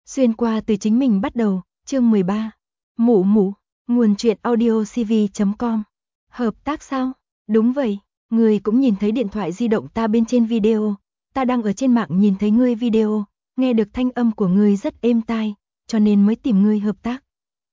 Xuyên qua từ chính mình bắt đầu, chương 13. Mụ mụ, nguồn truyện audio cv.com. Hợp tác sao? Đúng vậy, ngươi cũng nhìn thấy điện thoại di động ta bên trên video, ta đang ở trên mạng nhìn thấy ngươi video, nghe được thanh âm của ngươi rất êm tai, cho nên mới tìm ngươi hợp tác.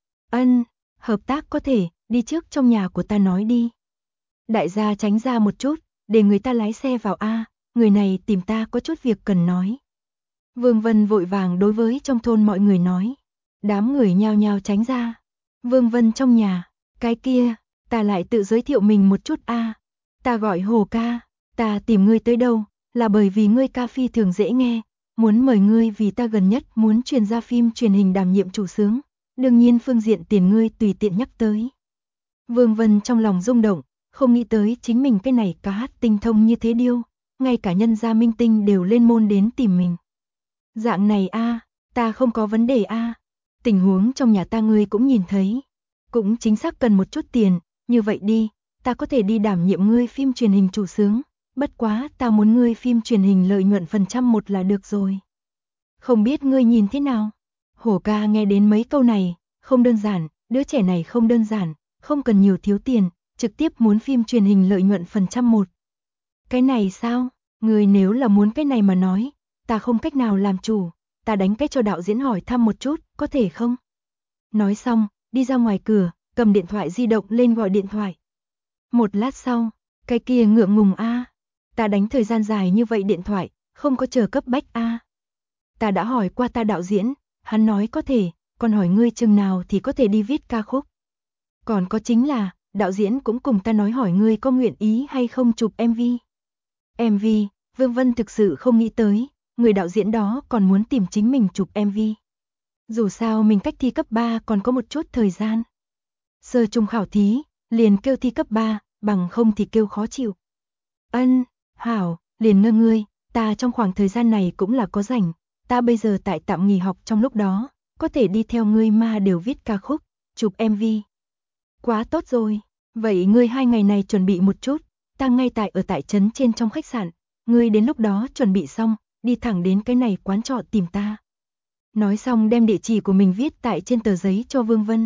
Hợp tác có thể, đi trước trong nhà của ta nói đi. Đại gia tránh ra một chút, để người ta lái xe vào a, người này tìm ta có chút việc cần nói. Vương Vân vội vàng đối với trong thôn mọi người nói. Đám người nhao nhao tránh ra. Vương Vân trong nhà, cái kia, ta lại tự giới thiệu mình một chút a. Ta gọi Hồ ca, ta tìm ngươi tới đâu, là bởi vì ngươi ca phi thường dễ nghe, muốn mời ngươi vì ta gần nhất muốn truyền ra phim truyền hình đảm nhiệm chủ xướng, đương nhiên phương diện tiền ngươi tùy tiện nhắc tới. Vương Vân trong lòng rung động, không nghĩ tới chính mình cái này ca hát tinh thông như thế điêu, ngay cả nhân gia minh tinh đều lên môn đến tìm mình. Dạng này a, ta không có vấn đề a. Tình huống trong nhà ta ngươi cũng nhìn thấy, cũng chính xác cần một chút tiền, như vậy đi, ta có thể đi đảm nhiệm ngươi phim truyền hình chủ xướng, bất quá ta muốn ngươi phim truyền hình lợi nhuận phần trăm một là được rồi. Không biết ngươi nhìn thế nào? Hổ ca nghe đến mấy câu này, không đơn giản, đứa trẻ này không đơn giản, không cần nhiều thiếu tiền, trực tiếp muốn phim truyền hình lợi nhuận phần trăm một. Cái này sao? Ngươi nếu là muốn cái này mà nói, ta không cách nào làm chủ, ta đánh cái cho đạo diễn hỏi thăm một chút, có thể không? Nói xong, đi ra ngoài cửa, cầm điện thoại di động lên gọi điện thoại. Một lát sau, cái kia ngượng ngùng a, ta đánh thời gian dài như vậy điện thoại, không có chờ cấp bách a. Ta đã hỏi qua ta đạo diễn, hắn nói có thể, còn hỏi ngươi chừng nào thì có thể đi viết ca khúc. Còn có chính là, đạo diễn cũng cùng ta nói hỏi ngươi có nguyện ý hay không chụp MV. MV, Vương Vân thực sự không nghĩ tới, người đạo diễn đó còn muốn tìm chính mình chụp MV. Dù sao mình cách thi cấp 3 còn có một chút thời gian. Sơ trung khảo thí, liền kêu thi cấp 3, bằng không thì kêu khó chịu. Hảo, liền ngơ ngươi, ta trong khoảng thời gian này cũng là có rảnh, ta bây giờ tại tạm nghỉ học trong lúc đó, có thể đi theo ngươi mà đều viết ca khúc, chụp MV. Quá tốt rồi, vậy ngươi 2 ngày này chuẩn bị một chút, ta ngay ở tại trấn trên trong khách sạn, ngươi đến lúc đó chuẩn bị xong, đi thẳng đến cái này quán trọ tìm ta. Nói xong đem địa chỉ của mình viết tại trên tờ giấy cho Vương Vân.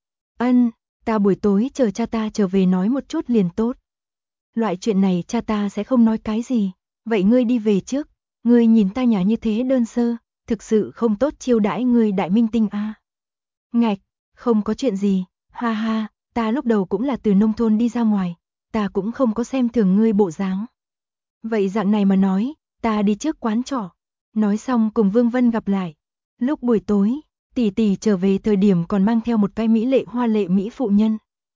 Ta buổi tối chờ cha ta trở về nói một chút liền tốt. Loại chuyện này cha ta sẽ không nói cái gì, vậy ngươi đi về trước, ngươi nhìn ta nhà như thế đơn sơ, thực sự không tốt chiêu đãi ngươi đại minh tinh a. Ngạch, không có chuyện gì, ha ha, ta lúc đầu cũng là từ nông thôn đi ra ngoài, ta cũng không có xem thường ngươi bộ dáng. Vậy dạng này mà nói, ta đi trước quán trọ. Nói xong cùng Vương Vân gặp lại. Lúc buổi tối, tỷ tỷ trở về thời điểm còn mang theo một cái mỹ lệ hoa lệ mỹ phụ nhân.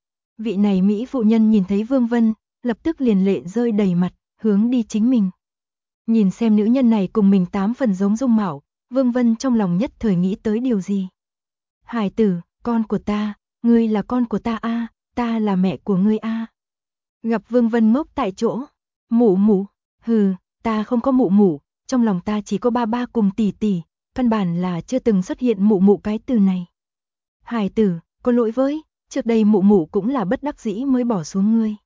Vị này mỹ phụ nhân nhìn thấy Vương Vân, lập tức liền lệ rơi đầy mặt, hướng đi chính mình. Nhìn xem nữ nhân này cùng mình 8 phần giống dung mạo, Vương Vân trong lòng nhất thời nghĩ tới điều gì. Hải tử, con của ta, ngươi là con của ta a, ta là mẹ của ngươi a. Gặp Vương Vân ngốc tại chỗ, mụ mụ, hừ, ta không có mụ mụ, trong lòng ta chỉ có ba ba cùng tỷ tỷ, căn bản là chưa từng xuất hiện mụ mụ cái từ này. Hải tử, có lỗi với, trước đây mụ mụ cũng là bất đắc dĩ mới bỏ xuống ngươi.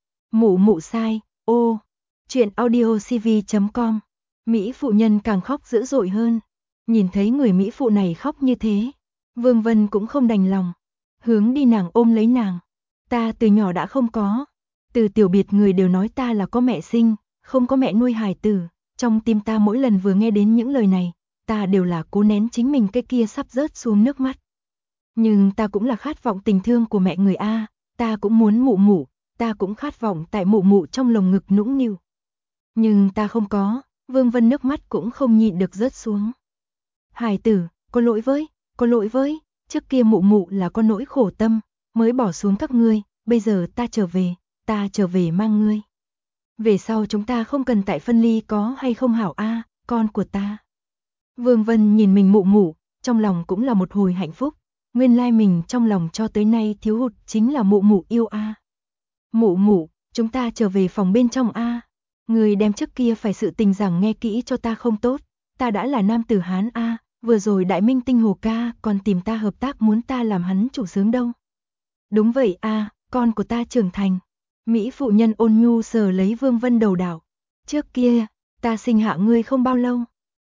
Mụ mụ sai, ô, chuyện audio cv.com. Mỹ phụ nhân càng khóc dữ dội hơn, nhìn thấy người Mỹ phụ này khóc như thế, Vương Vân cũng không đành lòng, hướng đi nàng ôm lấy nàng. Ta từ nhỏ đã không có, từ tiểu biệt người đều nói ta là có mẹ sinh, không có mẹ nuôi hài tử, trong tim ta mỗi lần vừa nghe đến những lời này, ta đều là cố nén chính mình cái kia sắp rớt xuống nước mắt. Nhưng ta cũng là khát vọng tình thương của mẹ người a, ta cũng muốn mụ mụ, ta cũng khát vọng tại mụ mụ trong lồng ngực nũng nịu. Nhưng ta không có, Vương Vân nước mắt cũng không nhịn được rớt xuống. Hải tử, có lỗi với, trước kia mụ mụ là có nỗi khổ tâm, mới bỏ xuống các ngươi, bây giờ ta trở về mang ngươi. Về sau chúng ta không cần tại phân ly có hay không hảo a, con của ta. Vương Vân nhìn mình mụ mụ, trong lòng cũng là một hồi hạnh phúc, nguyên lai mình trong lòng cho tới nay thiếu hụt chính là mụ mụ yêu a. Mụ mụ, chúng ta trở về phòng bên trong a. Người đem trước kia phải sự tình rằng nghe kỹ cho ta không tốt, ta đã là nam tử Hán a, vừa rồi đại minh tinh Hồ ca còn tìm ta hợp tác muốn ta làm hắn chủ xướng đâu. Đúng vậy a, con của ta trưởng thành. Mỹ phụ nhân ôn nhu sờ lấy Vương Vân đầu đảo. Trước kia, ta sinh hạ ngươi không bao lâu,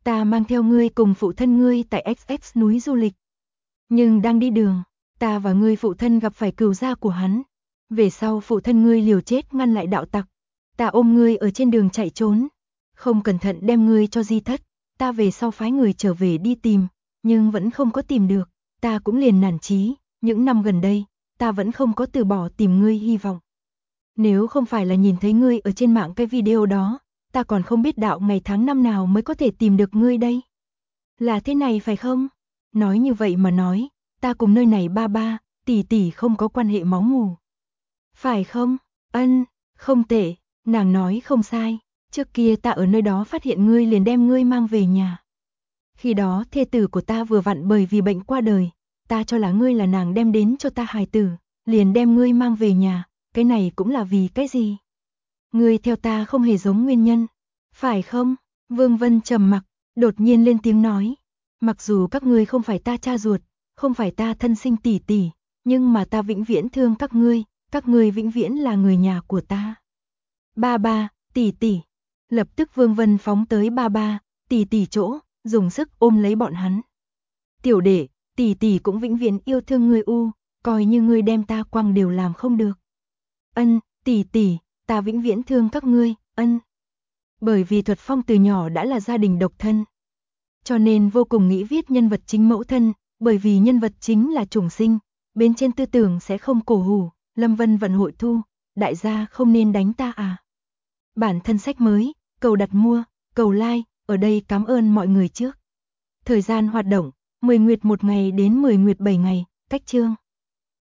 Ta mang theo ngươi cùng phụ thân ngươi tại XX núi du lịch. Nhưng đang đi đường, ta và ngươi phụ thân gặp phải cừu gia của hắn. Về sau phụ thân ngươi liều chết ngăn lại đạo tặc. Ta ôm ngươi ở trên đường chạy trốn. Không cẩn thận đem ngươi cho di thất. Ta về sau phái người trở về đi tìm, nhưng vẫn không có tìm được. Ta cũng liền nản chí, những năm gần đây, ta vẫn không có từ bỏ tìm ngươi hy vọng. Nếu không phải là nhìn thấy ngươi ở trên mạng cái video đó, ta còn không biết đạo ngày tháng năm nào mới có thể tìm được ngươi đây. Là thế này phải không? Nói như vậy mà nói, ta cùng nơi này ba ba, tỷ tỷ không có quan hệ máu mủ. Phải không? Ân, không tệ, nàng nói không sai. Trước kia ta ở nơi đó phát hiện ngươi liền đem ngươi mang về nhà. Khi đó thê tử của ta vừa vặn bởi vì bệnh qua đời, ta cho là ngươi là nàng đem đến cho ta hài tử, liền đem ngươi mang về nhà, cái này cũng là vì cái gì? Ngươi theo ta không hề giống nguyên nhân, phải không? Vương Vân trầm mặc, đột nhiên lên tiếng nói, mặc dù các ngươi không phải ta cha ruột, không phải ta thân sinh tỷ tỷ, nhưng mà ta vĩnh viễn thương các ngươi vĩnh viễn là người nhà của ta. Ba ba, tỷ tỷ. Lập tức Vương Vân phóng tới ba ba, tỷ tỷ chỗ, dùng sức ôm lấy bọn hắn. Tiểu đệ, tỷ tỷ cũng vĩnh viễn yêu thương ngươi coi như ngươi đem ta quăng đều làm không được. Ân, tỷ tỷ, ta vĩnh viễn thương các ngươi, ân. Bởi vì Thuật Phong từ nhỏ đã là gia đình độc thân, cho nên vô cùng nghĩ viết nhân vật chính mẫu thân, bởi vì nhân vật chính là chủng sinh, bên trên tư tưởng sẽ không cổ hủ, Lâm Vân vận hội thu, đại gia không nên đánh ta à. Bản thân sách mới, cầu đặt mua, cầu like, ở đây cảm ơn mọi người trước. Thời gian hoạt động, 10 nguyệt 1 ngày đến 10 nguyệt 7 ngày, cách chương.